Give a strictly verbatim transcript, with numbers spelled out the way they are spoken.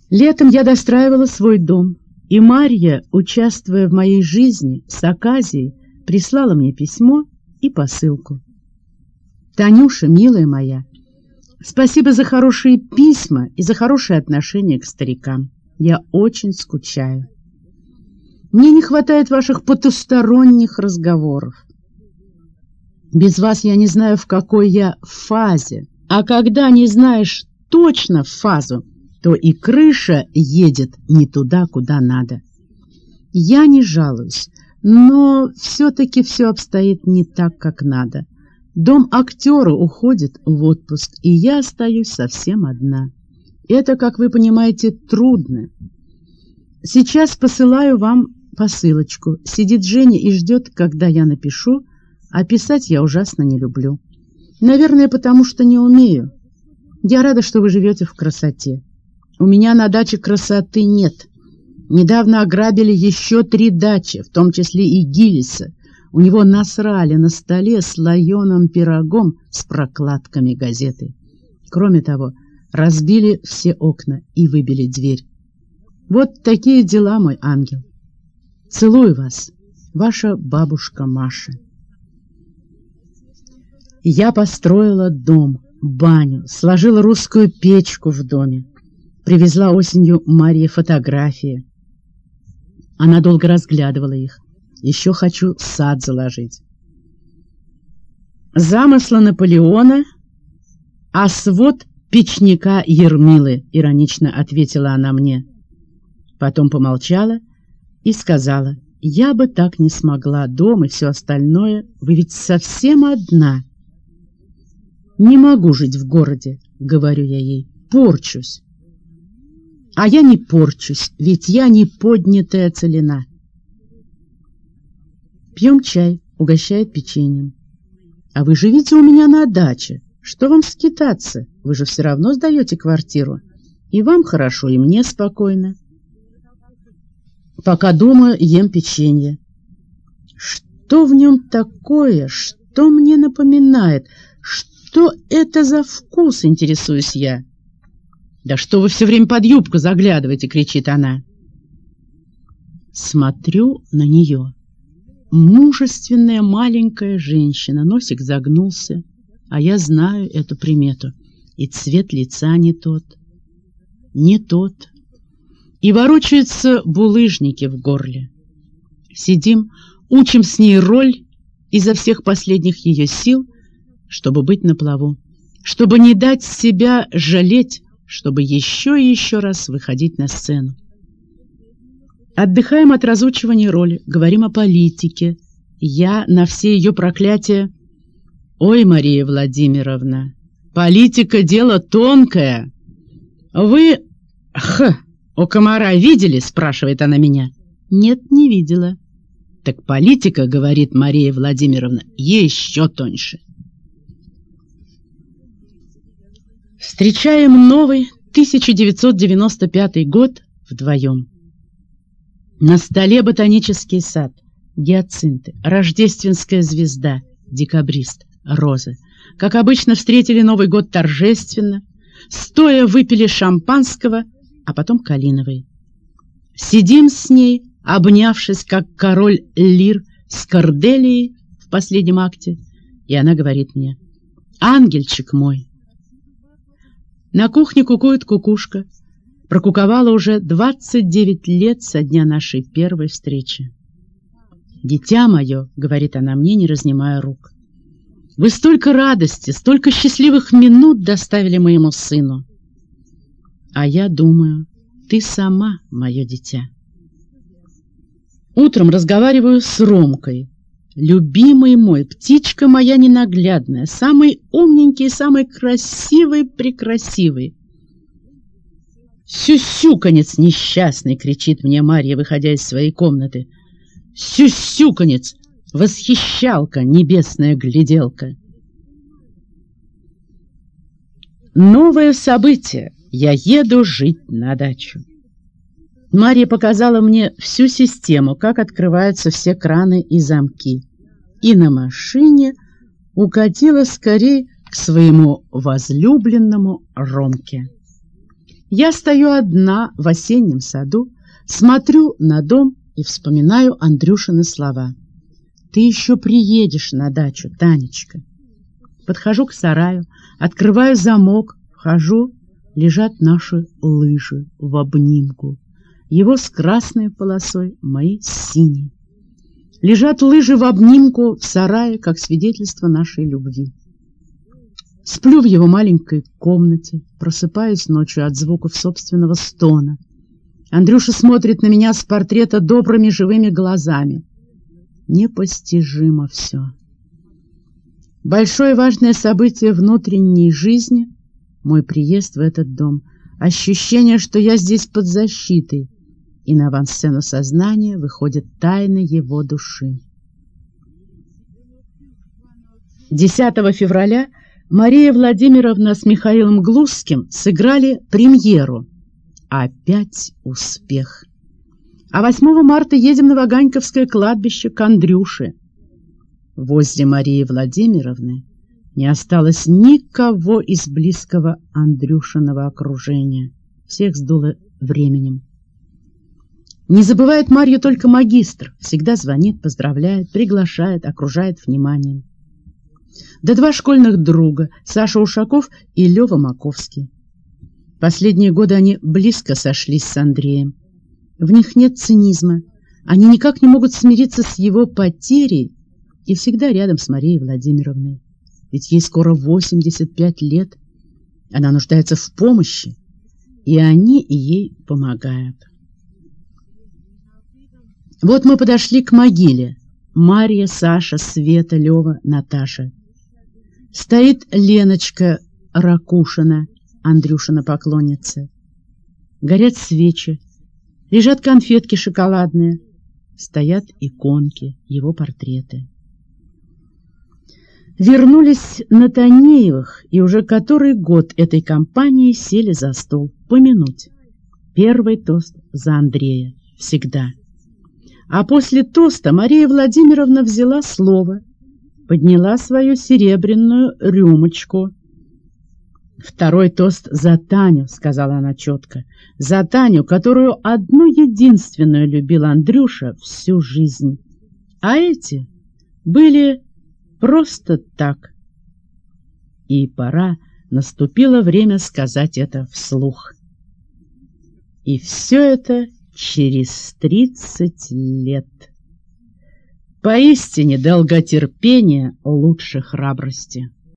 Летом я достраивала свой дом, и Марья, участвуя в моей жизни с оказией, прислала мне письмо и посылку. Танюша, милая моя, спасибо за хорошие письма и за хорошее отношение к старикам. Я очень скучаю. Мне не хватает ваших потусторонних разговоров. Без вас я не знаю, в какой я фазе. А когда не знаешь точно фазу, то и крыша едет не туда, куда надо. Я не жалуюсь, но все-таки все обстоит не так, как надо. Дом актера уходит в отпуск, и я остаюсь совсем одна. Это, как вы понимаете, трудно. Сейчас посылаю вам посылочку. Сидит Женя и ждет, когда я напишу, а писать я ужасно не люблю. Наверное, потому что не умею. Я рада, что вы живете в красоте. У меня на даче красоты нет. Недавно ограбили еще три дачи, в том числе и Гиллиса. У него насрали на столе слоеным пирогом с прокладками газеты. Кроме того, разбили все окна и выбили дверь. Вот такие дела, мой ангел. Целую вас, ваша бабушка Маша. Я построила дом, баню, сложила русскую печку в доме. Привезла осенью Марье фотографии. Она долго разглядывала их. Еще хочу сад заложить. Замысла Наполеона, а свод печника Ермилы, иронично ответила она мне. Потом помолчала и сказала: я бы так не смогла, дом и все остальное, вы ведь совсем одна. Не могу жить в городе, говорю я ей, порчусь. А я не порчусь, ведь я не поднятая целина. Пьем чай, угощает печеньем. А вы живите у меня на даче. Что вам скитаться? Вы же все равно сдаете квартиру. И вам хорошо, и мне спокойно. Пока дома ем печенье. Что в нем такое? Что мне напоминает? Что это за вкус, интересуюсь я? «Да что вы все время под юбку заглядываете?» — кричит она. Смотрю на нее. Мужественная маленькая женщина, носик загнулся, а я знаю эту примету. И цвет лица не тот, не тот. И ворочаются булыжники в горле. Сидим, учим с ней роль изо всех последних ее сил, чтобы быть на плаву, чтобы не дать себя жалеть, чтобы еще и еще раз выходить на сцену. Отдыхаем от разучивания роли, говорим о политике. Я на все ее проклятия: ой, Мария Владимировна, политика — дело тонкое. Вы, х, у комара видели? — спрашивает она меня. Нет, не видела. Так политика, говорит Мария Владимировна, еще тоньше. Встречаем новый тысяча девятьсот девяносто пятый год вдвоем. На столе ботанический сад, гиацинты, рождественская звезда, декабрист, розы. Как обычно, встретили Новый год торжественно, стоя выпили шампанского, а потом калиновый. Сидим с ней, обнявшись, как король Лир с Корделией в последнем акте, и она говорит мне: ангельчик мой. На кухне кукует кукушка. Прокуковала уже двадцать девять лет со дня нашей первой встречи. «Дитя мое», — говорит она мне, не разнимая рук, — «вы столько радости, столько счастливых минут доставили моему сыну. А я думаю, ты сама мое дитя». Утром разговариваю с Ромкой. «Любимый мой, птичка моя ненаглядная, самый умненький, самый красивый-прекрасивый». «Сюсюканец несчастный!» — кричит мне Марья, выходя из своей комнаты. «Сюсюканец! Восхищалка, небесная гляделка!» Новое событие. Я еду жить на дачу. Марья показала мне всю систему, как открываются все краны и замки. И на машине укатила скорей к своему возлюбленному Ромке. Я стою одна в осеннем саду, смотрю на дом и вспоминаю Андрюшины слова. «Ты еще приедешь на дачу, Танечка». Подхожу к сараю, открываю замок, вхожу, лежат наши лыжи в обнимку. Его с красной полосой, мои с синей. Лежат лыжи в обнимку в сарае, как свидетельство нашей любви. Сплю в его маленькой комнате, просыпаюсь ночью от звуков собственного стона. Андрюша смотрит на меня с портрета добрыми живыми глазами. Непостижимо все. Большое важное событие внутренней жизни — мой приезд в этот дом. Ощущение, что я здесь под защитой, и на авансцену сознания выходит тайна его души. десятого февраля Мария Владимировна с Михаилом Глузским сыграли премьеру. Опять успех. А восьмого марта едем на Ваганьковское кладбище к Андрюше. Возле Марии Владимировны не осталось никого из близкого Андрюшиного окружения. Всех сдуло временем. Не забывает Марью только магистр. Всегда звонит, поздравляет, приглашает, окружает вниманием. Да два школьных друга, Саша Ушаков и Лёва Маковский. Последние годы они близко сошлись с Андреем. В них нет цинизма. Они никак не могут смириться с его потерей и всегда рядом с Марией Владимировной. Ведь ей скоро восемьдесят пять лет. Она нуждается в помощи, и они ей помогают. Вот мы подошли к могиле. Марья, Саша, Света, Лёва, Наташа. Стоит Леночка Ракушина, Андрюшина поклонница. Горят свечи, лежат конфетки шоколадные, стоят иконки, его портреты. Вернулись на Танеевых, и уже который год этой компанией сели за стол помянуть. Первый тост за Андрея, всегда. А после тоста Мария Владимировна взяла слово, подняла свою серебряную рюмочку. «Второй тост за Таню», — сказала она четко, — «за Таню, которую одну единственную любил Андрюша всю жизнь. А эти были просто так». И пора, наступило время сказать это вслух. И все это через тридцать лет. Поистине долготерпение лучше храбрости.